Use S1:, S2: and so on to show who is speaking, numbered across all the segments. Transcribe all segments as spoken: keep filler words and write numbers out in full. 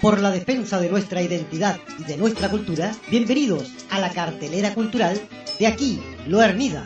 S1: por la defensa de nuestra identidad y de nuestra cultura, bienvenidos a la cartelera cultural de Aquí Lo Hermida.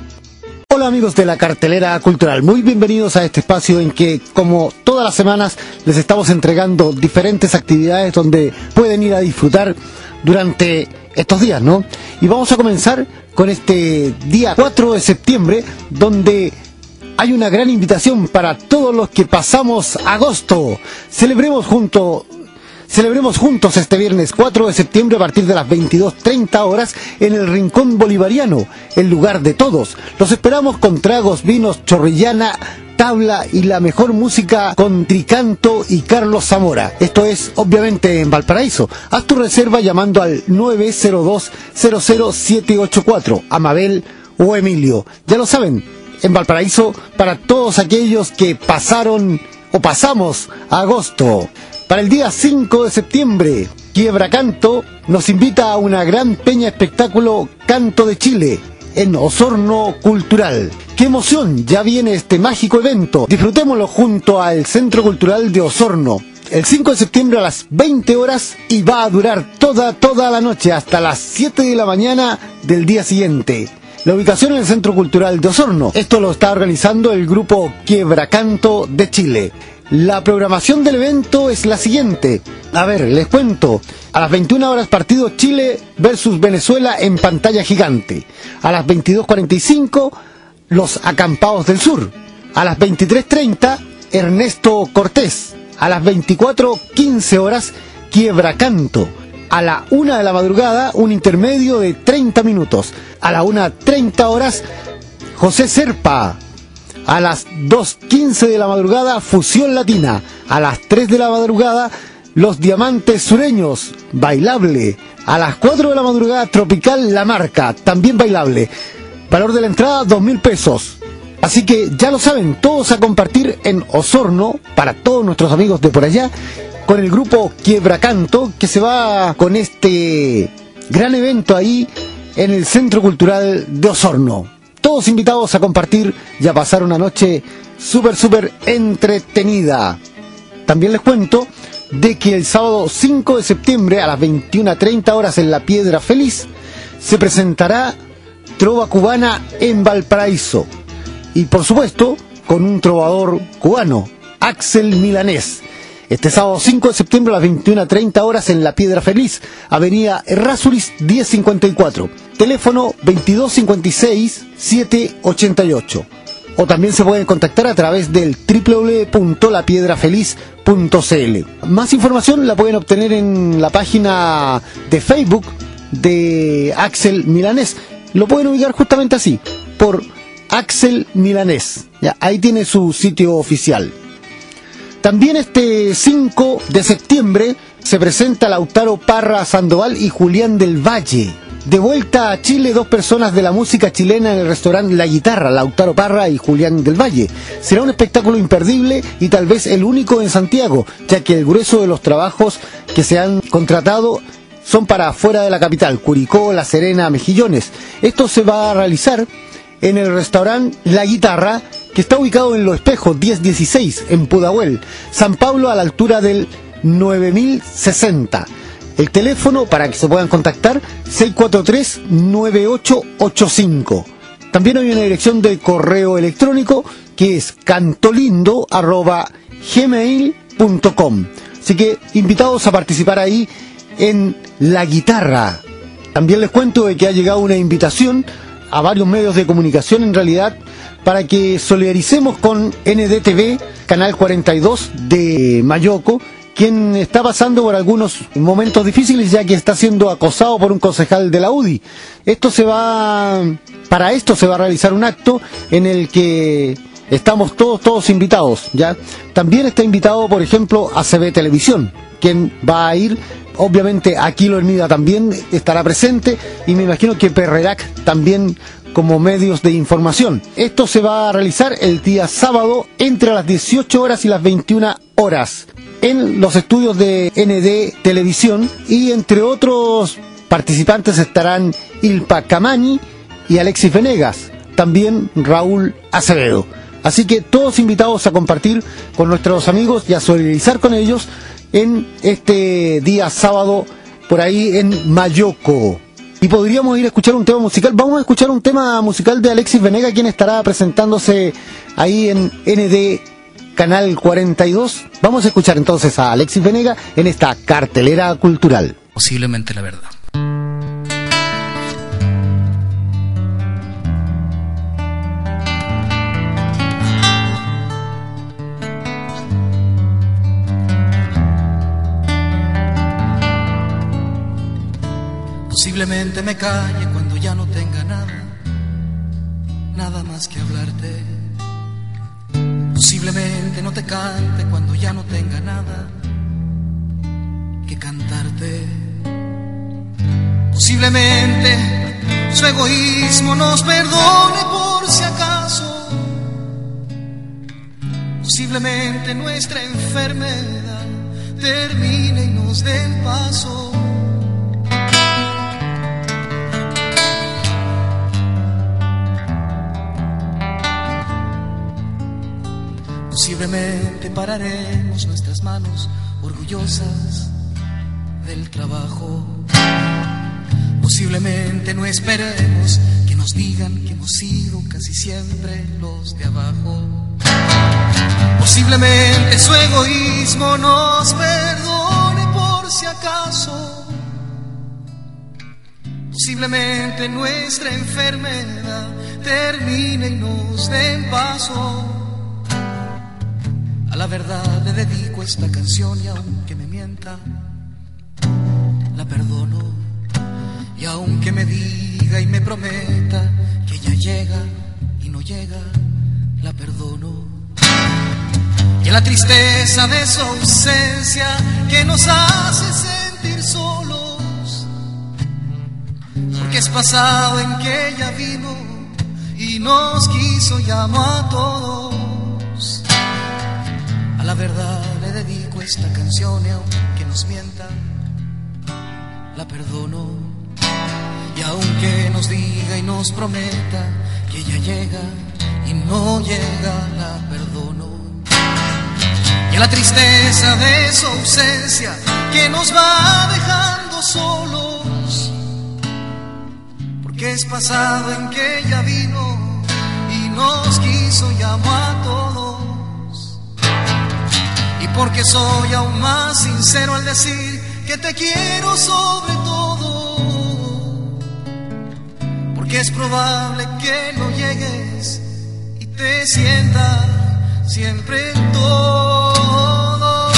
S2: Hola amigos de la cartelera cultural, muy bienvenidos a este espacio en que, como todas las semanas, les estamos entregando diferentes actividades donde pueden ir a disfrutar durante estos días, ¿no? Y vamos a comenzar con este día cuatro de septiembre, donde hay una gran invitación para todos los que pasamos agosto. Celebremos juntos Celebremos juntos este viernes cuatro de septiembre a partir de las veintidós treinta horas en el Rincón Bolivariano, el lugar de todos. Los esperamos con tragos, vinos, chorrillana, tabla y la mejor música con Tricanto y Carlos Zamora. Esto es obviamente en Valparaíso. Haz tu reserva llamando al nueve cero dos cero cero siete ocho cuatro, a Mabel o Emilio. Ya lo saben, en Valparaíso para todos aquellos que pasaron o pasamos agosto. Para el día cinco de septiembre, Quiebra Canto nos invita a una gran peña espectáculo Canto de Chile en Osorno Cultural. ¡Qué emoción! Ya viene este mágico evento. Disfrutémoslo junto al Centro Cultural de Osorno. El cinco de septiembre a las veinte horas y va a durar toda, toda la noche hasta las siete de la mañana del día siguiente. La ubicación en el Centro Cultural de Osorno. Esto lo está organizando el grupo Quiebra Canto de Chile. La programación del evento es la siguiente. A ver, les cuento. A las veintiuna horas partido Chile versus Venezuela en pantalla gigante. A las veintidós cuarenta y cinco, los acampados del sur. A las veintitrés treinta, Ernesto Cortés. A las veinticuatro quince horas, Quiebra Canto. A la una de la madrugada, un intermedio de treinta minutos. A la una treinta horas, José Serpa. A las dos quince de la madrugada, Fusión Latina. A las tres de la madrugada, Los Diamantes Sureños, bailable. A las cuatro de la madrugada, Tropical La Marca, también bailable. Valor de la entrada, dos mil pesos. Así que ya lo saben, todos a compartir en Osorno, para todos nuestros amigos de por allá, con el grupo Quiebra Canto, que se va con este gran evento ahí en el Centro Cultural de Osorno. Todos invitados a compartir y a pasar una noche súper, súper entretenida. También les cuento de que el sábado cinco de septiembre a las veintiuna treinta horas en La Piedra Feliz se presentará Trova Cubana en Valparaíso. Y por supuesto, con un trovador cubano, Axel Milanés. Este sábado cinco de septiembre a las veintiuna treinta horas en La Piedra Feliz, avenida Errázuriz diez cincuenta y cuatro, teléfono veintidós cincuenta y seis setecientos ochenta y ocho. O también se pueden contactar a través del doble u doble u doble u punto la piedra feliz punto c l. Más información la pueden obtener en la página de Facebook de Axel Milanés. Lo pueden ubicar justamente así, por Axel Milanés. Ya, ahí tiene su sitio oficial. También este cinco de septiembre se presenta Lautaro Parra Sandoval y Julián del Valle. De vuelta a Chile, dos personas de la música chilena en el restaurante La Guitarra, Lautaro Parra y Julián del Valle. Será un espectáculo imperdible y tal vez el único en Santiago, ya que el grueso de los trabajos que se han contratado son para afuera de la capital, Curicó, La Serena, Mejillones. Esto se va a realizar en el restaurante La Guitarra, que está ubicado en Los Espejos, diez dieciséis, en Pudahuel, San Pablo, a la altura del nueve mil sesenta. El teléfono para que se puedan contactar, seis cuatro tres nueve ocho ocho cinco. También hay una dirección de correo electrónico que es cantolindo arroba gmail punto com. Así que invitados a participar ahí en La Guitarra. También les cuento de que ha llegado una invitación a varios medios de comunicación en realidad, para que solidaricemos con N D T V, Canal cuarenta y dos de Mayoco, quien está pasando por algunos momentos difíciles ya que está siendo acosado por un concejal de la U D I. Esto se va, para esto se va a realizar un acto en el que estamos todos, todos invitados, ¿ya? También está invitado, por ejemplo, A C B Televisión, quien va a ir. Obviamente Aquí Lo Hermida también estará presente y me imagino que Perrerac también como medios de información. Esto se va a realizar el día sábado entre las dieciocho horas y las veintiuna horas en los estudios de N D Televisión, y entre otros participantes estarán Ilpa Camani y Alexis Venegas, también Raúl Acevedo. Así que todos invitados a compartir con nuestros amigos y a solidarizar con ellos, en este día sábado por ahí en Mayoco. Y podríamos ir a escuchar un tema musical. Vamos a escuchar un tema musical de Alexis Venega, quien estará presentándose ahí en N D Canal cuarenta y dos. Vamos a escuchar entonces a Alexis Venega en esta cartelera cultural.
S3: Posiblemente la verdad.
S4: Posiblemente me calle cuando ya no tenga nada, nada más que hablarte. Posiblemente no te cante cuando ya no tenga nada que cantarte. Posiblemente su egoísmo nos perdone por si acaso. Posiblemente nuestra enfermedad termine y nos dé el paso. Posiblemente pararemos nuestras manos orgullosas del trabajo. Posiblemente no esperemos que nos digan que hemos sido casi siempre los de abajo. Posiblemente su egoísmo nos perdone por si acaso. Posiblemente nuestra enfermedad termine y nos den paso. A la verdad le dedico esta canción y aunque me mienta, la perdono. Y aunque me diga y me prometa que ella llega y no llega, la perdono. Y en la tristeza de su ausencia que nos hace sentir solos, porque es pasado en que ella vino y nos quiso y amó a todos. A la verdad le dedico esta canción y aunque nos mienta, la perdono. Y aunque nos diga y nos prometa que ella llega y no llega, la perdono. Y en la tristeza de su ausencia que nos va dejando solos, porque es pasado en que ella vino y nos quiso y amó a todos. Y porque soy aún más sincero al decir que te quiero sobre todo, porque es probable que no llegues y te sienta siempre en todo.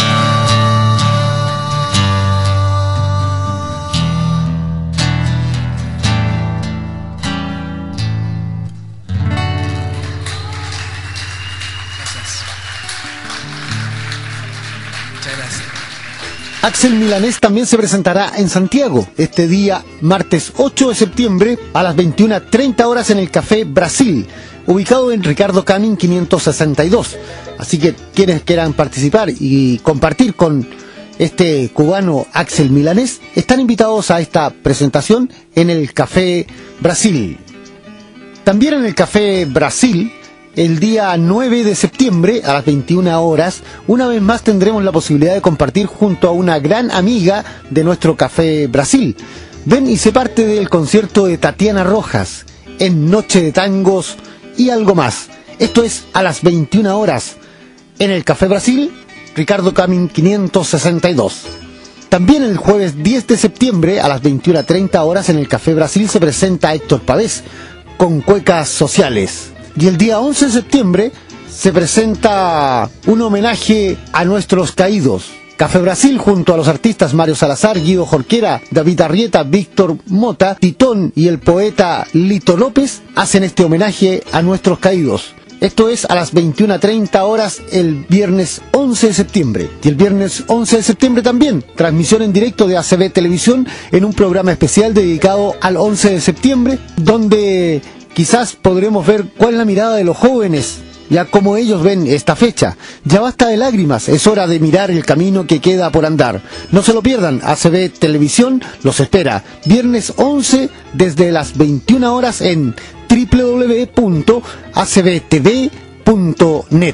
S2: Axel Milanés también se presentará en Santiago este día martes ocho de septiembre a las veintiuna treinta horas en el Café Brasil, ubicado en Ricardo Camin quinientos sesenta y dos. Así que quienes quieran participar y compartir con este cubano Axel Milanés están invitados a esta presentación en el Café Brasil. También en el Café Brasil, el día nueve de septiembre a las veintiuna horas, una vez más tendremos la posibilidad de compartir junto a una gran amiga de nuestro Café Brasil. Ven y sé parte del concierto de Tatiana Rojas en Noche de Tangos y algo más. Esto es a las veintiuna horas en el Café Brasil, Ricardo Camin quinientos sesenta y dos. También el jueves diez de septiembre a las veintiuna treinta horas en el Café Brasil se presenta Héctor Pavés con Cuecas Sociales. Y el día once de septiembre se presenta un homenaje a nuestros caídos. Café Brasil junto a los artistas Mario Salazar, Guido Jorquera, David Arrieta, Víctor Mota, Titón y el poeta Lito López hacen este homenaje a nuestros caídos. Esto es a las veintiuna treinta horas el viernes once de septiembre. Y el viernes once de septiembre también, transmisión en directo de A C B Televisión en un programa especial dedicado al once de septiembre, donde quizás podremos ver cuál es la mirada de los jóvenes, ya cómo ellos ven esta fecha. Ya basta de lágrimas, es hora de mirar el camino que queda por andar. No se lo pierdan, A C B Televisión los espera. Viernes once desde las veintiuna horas en doble u doble u doble u punto a c b t v punto net.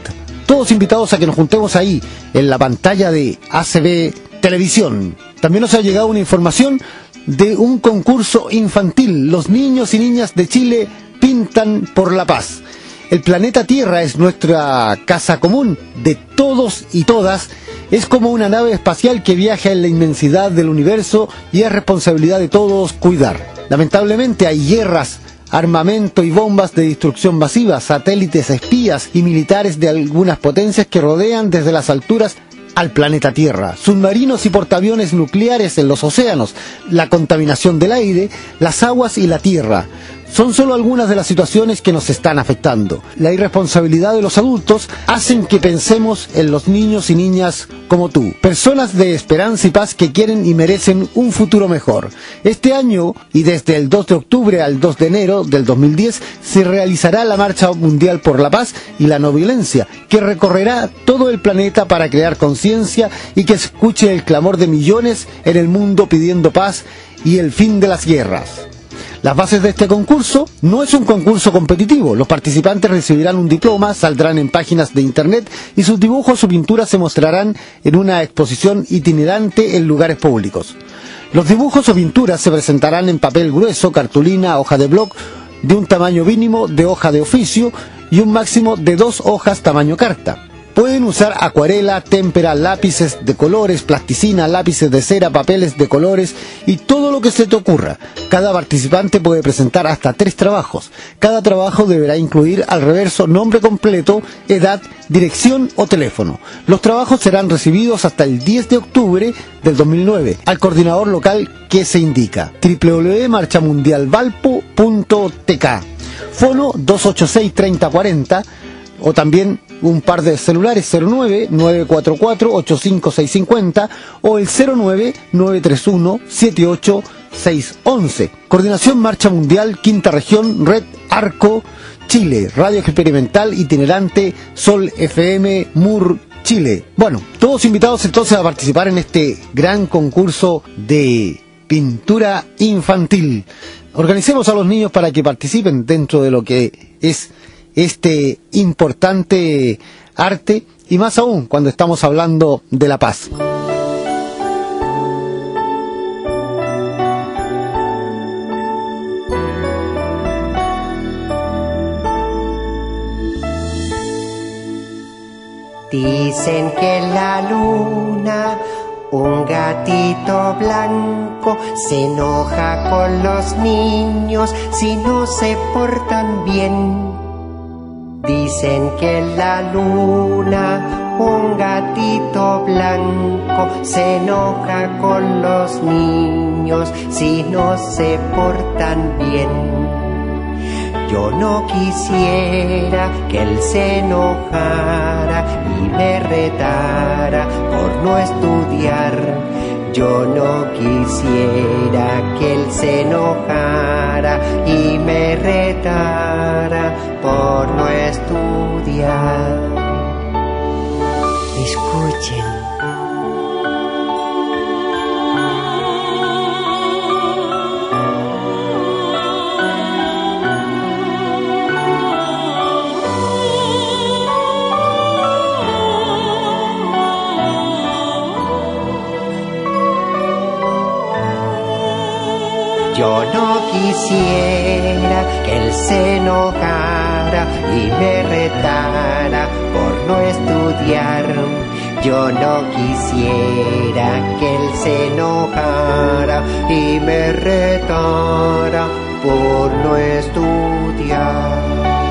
S2: todos invitados a que nos juntemos ahí, en la pantalla de A C B Televisión. También nos ha llegado una información de un concurso infantil. Los niños y niñas de Chile pintan por la paz. El planeta Tierra es nuestra casa común de todos y todas. Es como una nave espacial que viaja en la inmensidad del universo y es responsabilidad de todos cuidar. Lamentablemente hay guerras, armamento y bombas de destrucción masiva, satélites espías y militares de algunas potencias que rodean desde las alturas al planeta Tierra, submarinos y portaaviones nucleares en los océanos, la contaminación del aire, las aguas y la tierra. Son solo algunas de las situaciones que nos están afectando. La irresponsabilidad de los adultos hacen que pensemos en los niños y niñas como tú, personas de esperanza y paz que quieren y merecen un futuro mejor. Este año, y desde el dos de octubre al dos de enero del dos mil diez, se realizará la Marcha Mundial por la Paz y la No Violencia, que recorrerá todo el planeta para crear conciencia y que escuche el clamor de millones en el mundo pidiendo paz y el fin de las guerras. Las bases de este concurso no es un concurso competitivo. Los participantes recibirán un diploma, saldrán en páginas de internet y sus dibujos o pinturas se mostrarán en una exposición itinerante en lugares públicos. Los dibujos o pinturas se presentarán en papel grueso, cartulina, hoja de blog, de un tamaño mínimo de hoja de oficio y un máximo de dos hojas tamaño carta. Pueden usar acuarela, témpera, lápices de colores, plasticina, lápices de cera, papeles de colores y todo lo que se te ocurra. Cada participante puede presentar hasta tres trabajos. Cada trabajo deberá incluir al reverso nombre completo, edad, dirección o teléfono. Los trabajos serán recibidos hasta el diez de octubre del dos mil nueve al coordinador local que se indica: doble u doble u doble u punto marcha mundial valpo punto t k. Fono dos ocho seis, treinta cuarenta o también un par de celulares cero nueve, nueve cuatro cuatro, ocho cinco seis cinco cero o el cero nueve, nueve tres uno, siete ocho seis once. Coordinación Marcha Mundial, Quinta Región, Red Arco, Chile, Radio Experimental Itinerante, Sol F M, M U R, Chile. Bueno, todos invitados entonces a participar en este gran concurso de pintura infantil. Organicemos a los niños para que participen dentro de lo que es este importante arte, y más aún cuando estamos hablando de la paz.
S3: Dicen que la luna, un gatito blanco, se enoja con los niños si no se portan bien. Dicen que la luna, un gatito blanco, se enoja con los niños si no se portan bien. Yo no quisiera que él se enojara y me retara por no estudiar. Yo no quisiera que él se enojara y me retara por no estudiar. Escuchen. Yo no quisiera que él se enojara y me retara por no estudiar. Yo no quisiera que él se enojara y me retara por no estudiar.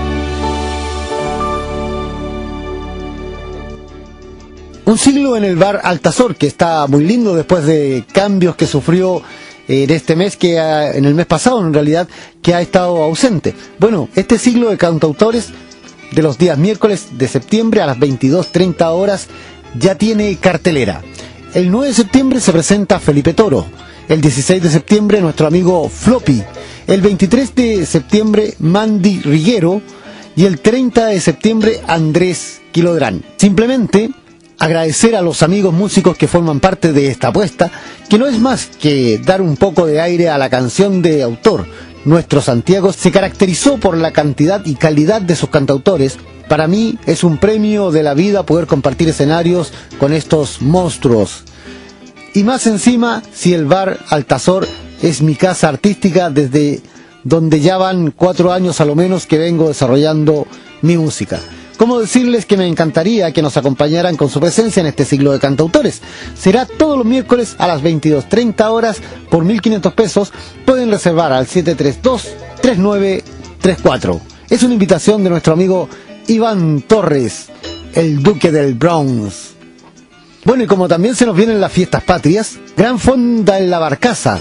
S2: Un siglo en el bar Altazor, que está muy lindo después de cambios que sufrió en este mes, que ha, en el mes pasado en realidad, que ha estado ausente. Bueno, este siglo de cantautores de los días miércoles de septiembre a las veintidós treinta horas ya tiene cartelera. El nueve de septiembre se presenta Felipe Toro, el dieciséis de septiembre nuestro amigo Floppy, el veintitrés de septiembre Mandy Riguero y el treinta de septiembre Andrés Quilodrán. Simplemente agradecer a los amigos músicos que forman parte de esta apuesta, que no es más que dar un poco de aire a la canción de autor. Nuestro Santiago se caracterizó por la cantidad y calidad de sus cantautores, Para mí es un premio de la vida poder compartir escenarios con estos monstruos. Y más encima, si el bar Altazor es mi casa artística desde donde ya van cuatro años a lo menos que vengo desarrollando mi música. ¿Cómo decirles que me encantaría que nos acompañaran con su presencia en este ciclo de cantautores? Será todos los miércoles a las veintidós treinta horas por mil quinientos pesos. Pueden reservar al siete tres dos, tres nueve tres cuatro. Es una invitación de nuestro amigo Iván Torres, el Duque del Bronx. Bueno, y como también se nos vienen las fiestas patrias, Gran Fonda en la Barcaza.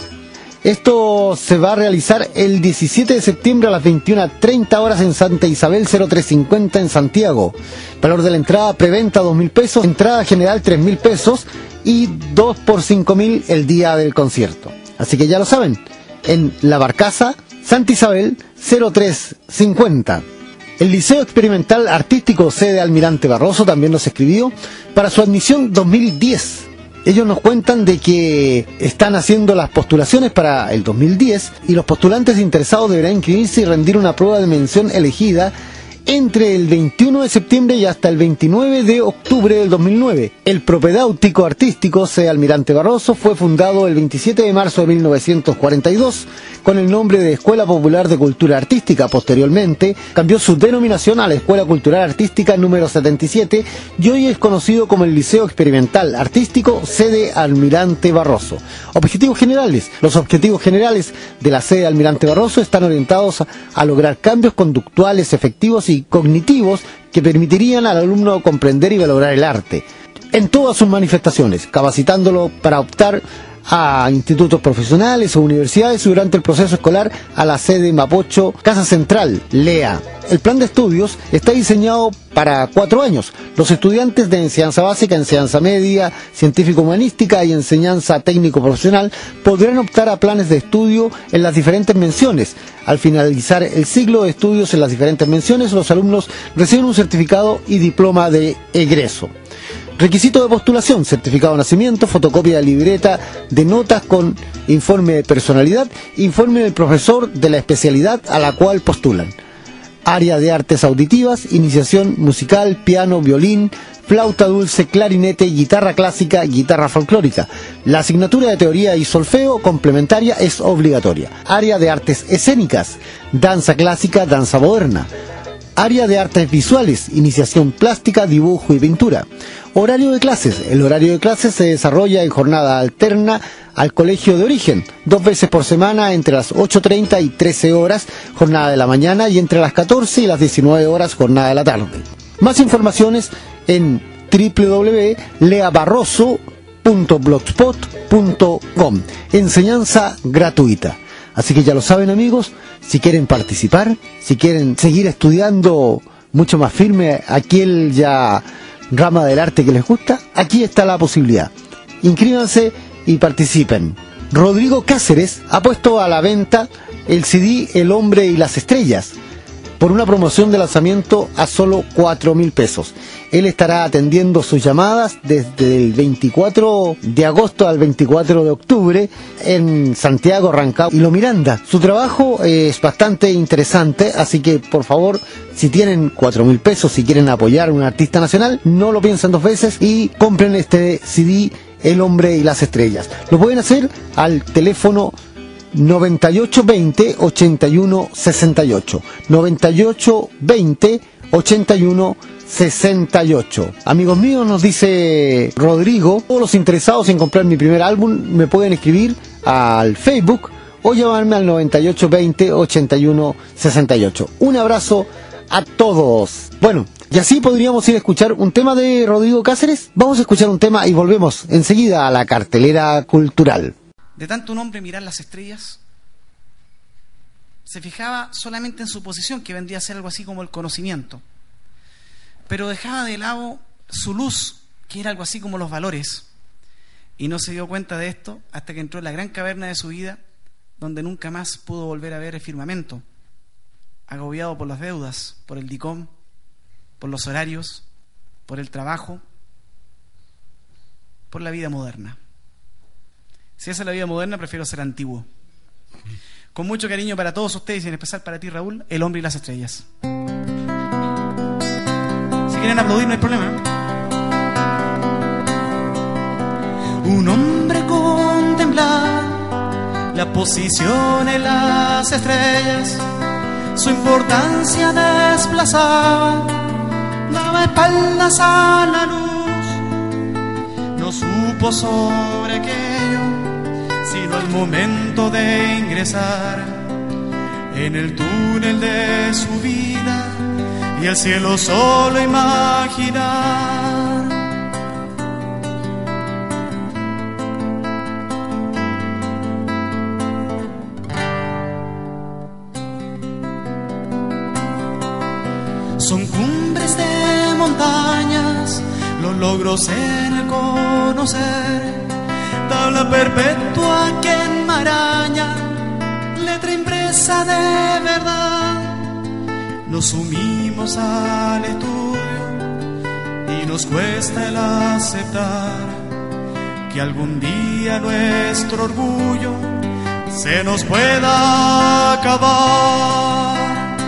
S2: Esto se va a realizar el diecisiete de septiembre a las veintiuna treinta horas en Santa Isabel cero tres cincuenta en Santiago. Valor de la entrada preventa dos mil pesos, entrada general tres mil pesos y dos por cinco mil el día del concierto. Así que ya lo saben, en La Barcaza, Santa Isabel cero tres cincuenta. El Liceo Experimental Artístico sede Almirante Barroso también nos escribió para su admisión dos mil diez. Ellos nos cuentan de que están haciendo las postulaciones para el dos mil diez y los postulantes interesados deberán inscribirse y rendir una prueba de mención elegida entre el veintiuno de septiembre y hasta el veintinueve de octubre del dos mil nueve. El Propedéutico Artístico sede Almirante Barroso fue fundado el veintisiete de marzo de mil novecientos cuarenta y dos con el nombre de Escuela Popular de Cultura Artística. Posteriormente cambió su denominación a la Escuela Cultural Artística número setenta y siete y hoy es conocido como el Liceo Experimental Artístico sede Almirante Barroso. Objetivos generales. Los objetivos generales de la sede Almirante Barroso están orientados a, a lograr cambios conductuales efectivos y cognitivos que permitirían al alumno comprender y valorar el arte en todas sus manifestaciones, capacitándolo para optar a institutos profesionales o universidades y durante el proceso escolar a la sede Mapocho, Casa Central, Lea. El plan de estudios está diseñado para cuatro años. Los estudiantes de enseñanza básica, enseñanza media, científico-humanística y enseñanza técnico-profesional podrán optar a planes de estudio en las diferentes menciones. Al finalizar el ciclo de estudios en las diferentes menciones, los alumnos reciben un certificado y diploma de egreso. Requisito de postulación: certificado de nacimiento, fotocopia de libreta de notas con informe de personalidad, informe del profesor de la especialidad a la cual postulan. Área de artes auditivas, iniciación musical, piano, violín, flauta dulce, clarinete, guitarra clásica, guitarra folclórica. La asignatura de teoría y solfeo complementaria es obligatoria. Área de artes escénicas, danza clásica, danza moderna. Área de artes visuales, iniciación plástica, dibujo y pintura. Horario de clases. El horario de clases se desarrolla en jornada alterna al colegio de origen, dos veces por semana entre las ocho treinta y trece horas, jornada de la mañana, y entre las catorce y las diecinueve horas, jornada de la tarde. Más informaciones en w w w punto lea barroso punto blogspot punto com. Enseñanza gratuita. Así que ya lo saben, amigos, si quieren participar, si quieren seguir estudiando mucho más firme aquel ya rama del arte que les gusta, aquí está la posibilidad. Inscríbanse y participen. Rodrigo Cáceres ha puesto a la venta el C D El Hombre y las Estrellas por una promoción de lanzamiento a solo cuatro mil pesos. Él estará atendiendo sus llamadas desde el veinticuatro de agosto al veinticuatro de octubre en Santiago, Rancagua y Lo Miranda. Su trabajo es bastante interesante, así que por favor, si tienen cuatro mil pesos, si quieren apoyar a un artista nacional, no lo piensen dos veces y compren este C D El Hombre y las Estrellas. Lo pueden hacer al teléfono noventa y ocho veinte, ochenta y uno sesenta y ocho. noventa y ocho veinte, ochenta y uno sesenta y ocho. Amigos míos, nos dice Rodrigo, todos los interesados en comprar mi primer álbum me pueden escribir al Facebook o llamarme al noventa y ocho veinte, ochenta y uno sesenta y ocho. Un abrazo a todos. Bueno, y así podríamos ir a escuchar un tema de Rodrigo Cáceres. Vamos a escuchar un tema y volvemos enseguida a la cartelera cultural.
S4: De tanto un hombre mirar las estrellas, se fijaba solamente en su posición, que vendría a ser algo así como el conocimiento, pero dejaba de lado su luz, que era algo así como los valores, y no se dio cuenta de esto hasta que entró en la gran caverna de su vida, donde nunca más pudo volver a ver el firmamento, agobiado por las deudas, por el DICOM, por los horarios, por el trabajo, por la vida moderna. Si esa es la vida moderna, prefiero ser antiguo. Con mucho cariño para todos ustedes y en especial para ti, Raúl, El Hombre y las Estrellas. quieren aplaudir, no hay problema. Un hombre contemplaba la posición en las estrellas, su importancia desplazaba, daba espaldas a la luz. No supo sobre aquello, sino al momento de ingresar en el túnel de su vida y el cielo solo imaginar. Son cumbres de montañas, los logros en el conocer, tabla perpetua que enmaraña, letra impresa de verdad. Nos sumimos al estudio y nos cuesta el aceptar que algún día nuestro orgullo se nos pueda acabar.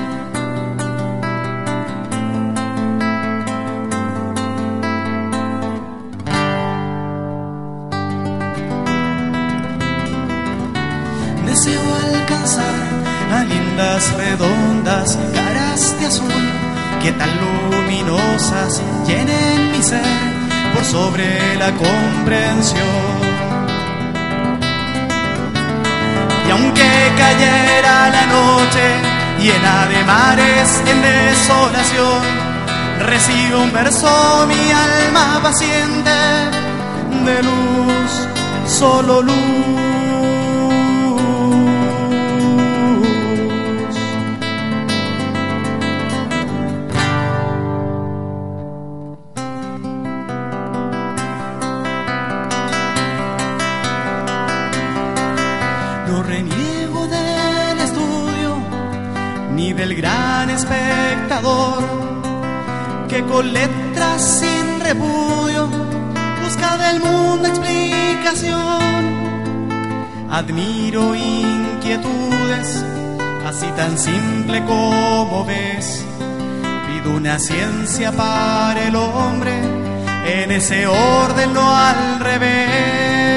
S4: Deseo alcanzar a lindas redondas caras de azul que tan luminosas llenen mi ser por sobre la comprensión. Y aunque cayera la noche llena de mares en desolación, recibe un verso mi alma paciente de luz, solo luz. No reniego del estudio ni del gran espectador que con letras sin repudio busca del mundo explicación. Admiro inquietudes así tan simple como ves. Pido una ciencia para el hombre en ese orden, no al revés.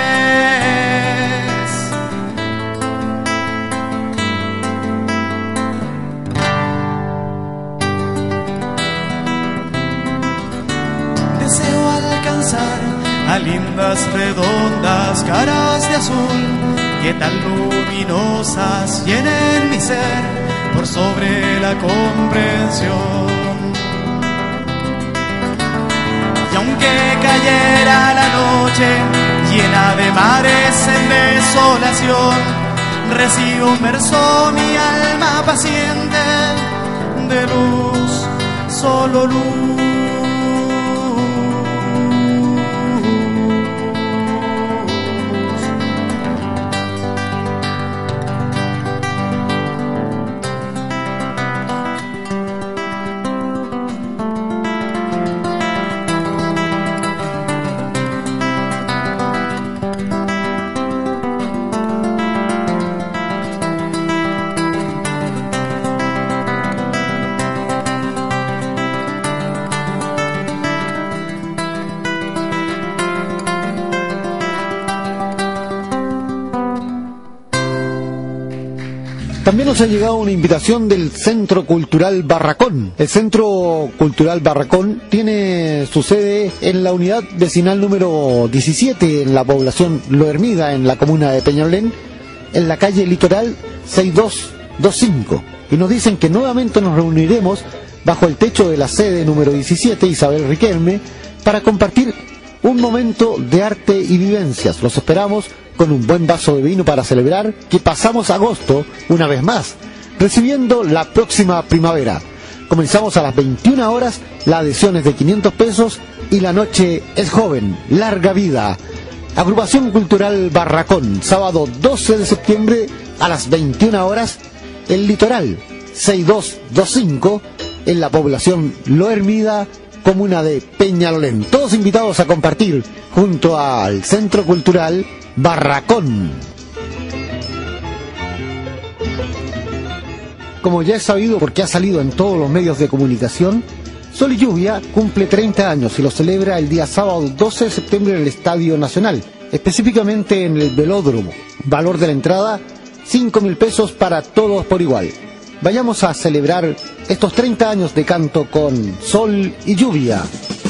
S4: Deseo alcanzar a lindas redondas caras de azul que tan luminosas llenen mi ser por sobre la comprensión. Y aunque cayera la noche llena de mares en desolación, recibo un verso mi alma paciente de luz, solo luz.
S2: También nos ha llegado una invitación del Centro Cultural Barracón. El Centro Cultural Barracón tiene su sede en la unidad vecinal número diecisiete, en la población Lo Hermida, en la comuna de Peñalolén, en la calle Litoral seis dos dos cinco. Y nos dicen que nuevamente nos reuniremos bajo el techo de la sede número diecisiete, Isabel Riquelme, para compartir un momento de arte y vivencias. Los esperamos con un buen vaso de vino para celebrar que pasamos agosto una vez más, recibiendo la próxima primavera. Comenzamos a las veintiuna horas, la adhesión es de quinientos pesos y la noche es joven, larga vida. Agrupación Cultural Barracón, sábado doce de septiembre a las veintiuna horas, el Litoral seis dos dos cinco, en la población Lo Hermida, comuna de Peñalolén. Todos invitados a compartir junto al Centro Cultural Barracón. Como ya es sabido porque ha salido en todos los medios de comunicación, Sol y Lluvia cumple treinta años y lo celebra el día sábado doce de septiembre en el Estadio Nacional, específicamente en el Velódromo. Valor de la entrada, cinco mil pesos para todos por igual. Vayamos a celebrar estos treinta años de canto con Sol y Lluvia.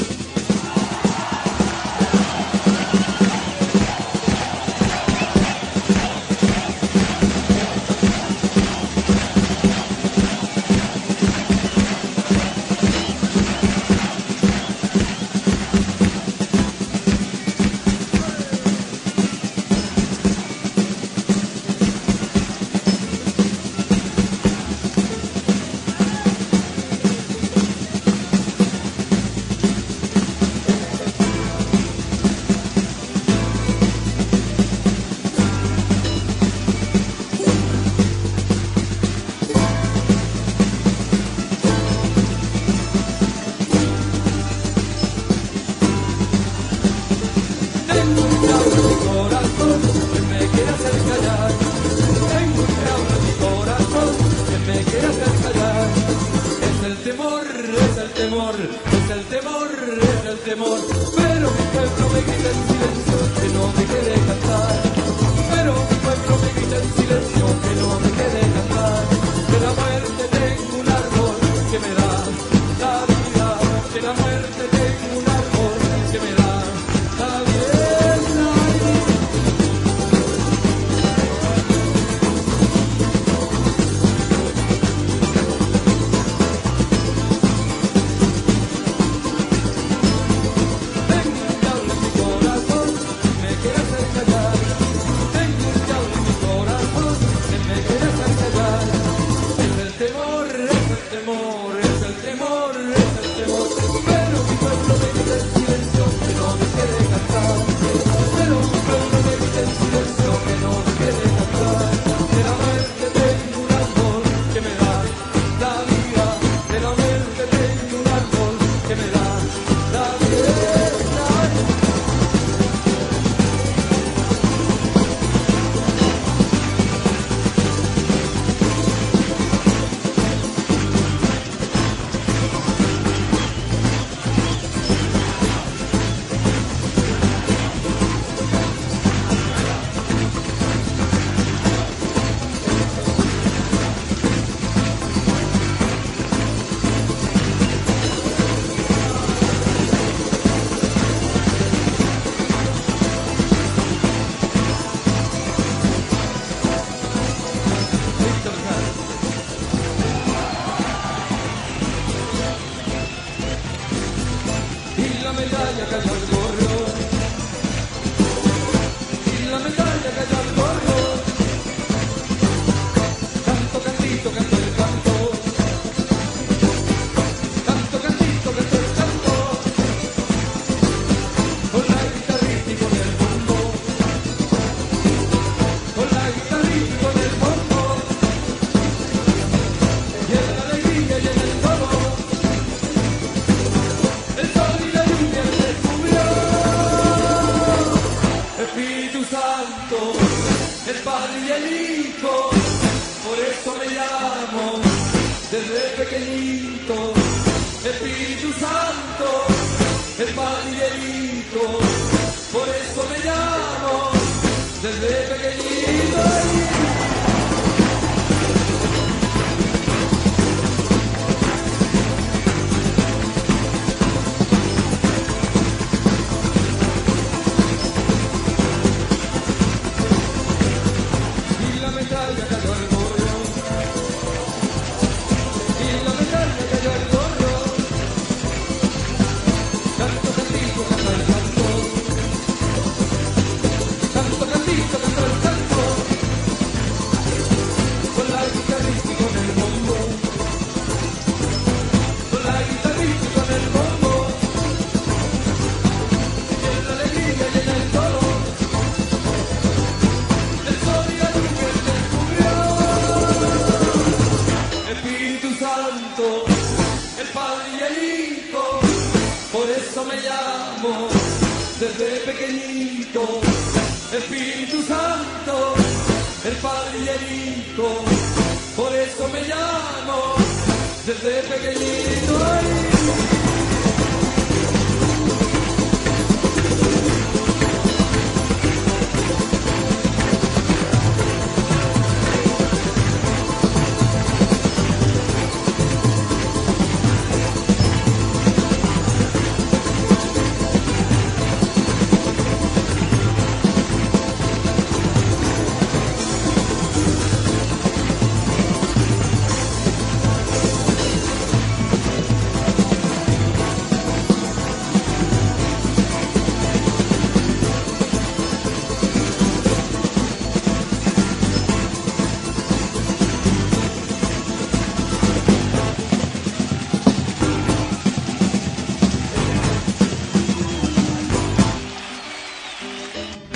S5: Espíritu Santo, el Padre y el Hijo, por eso me llamo desde pequeñito. Ay.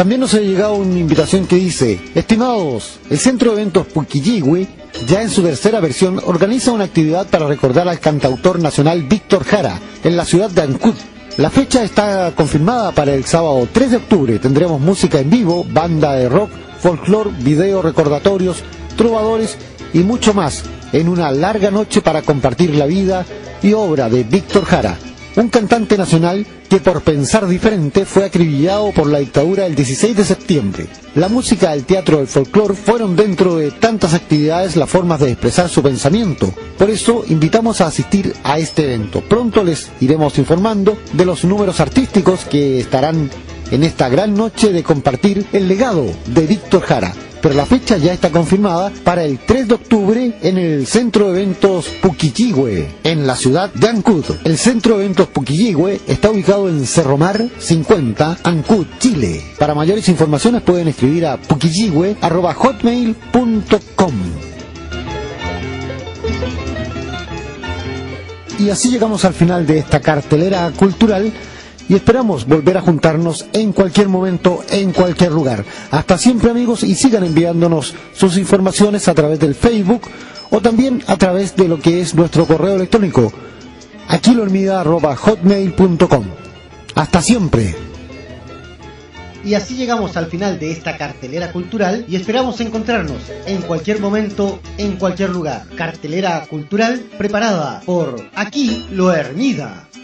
S2: También nos ha llegado una invitación que dice: estimados, el Centro de Eventos Puquillegui, ya en su tercera versión, organiza una actividad para recordar al cantautor nacional Víctor Jara en la ciudad de Ancud. La fecha está confirmada para el sábado tres de octubre. Tendremos música en vivo, banda de rock, folclore, video, recordatorios, trovadores y mucho más, en una larga noche para compartir la vida y obra de Víctor Jara, un cantante nacional que por pensar diferente fue acribillado por la dictadura el dieciséis de septiembre. La música, el teatro, el folclore fueron dentro de tantas actividades las formas de expresar su pensamiento. Por eso invitamos a asistir a este evento. Pronto les iremos informando de los números artísticos que estarán en esta gran noche de compartir el legado de Víctor Jara. Pero la fecha ya está confirmada para el tres de octubre en el Centro de Eventos Puquillegui, en la ciudad de Ancud. El Centro de Eventos Puquillegui está ubicado en Cerro Mar cincuenta, Ancud, Chile. Para mayores informaciones pueden escribir a puquillegui arroba hotmail punto com. Y así llegamos al final de esta cartelera cultural, y esperamos volver a juntarnos en cualquier momento, en cualquier lugar. Hasta siempre, amigos, y sigan enviándonos sus informaciones a través del Facebook o también a través de lo que es nuestro correo electrónico, aquilohormiga arroba hotmail punto com. Hasta siempre.
S1: Y así llegamos al final de esta cartelera cultural y esperamos encontrarnos en cualquier momento, en cualquier lugar. Cartelera cultural preparada por Aquilo Hermida.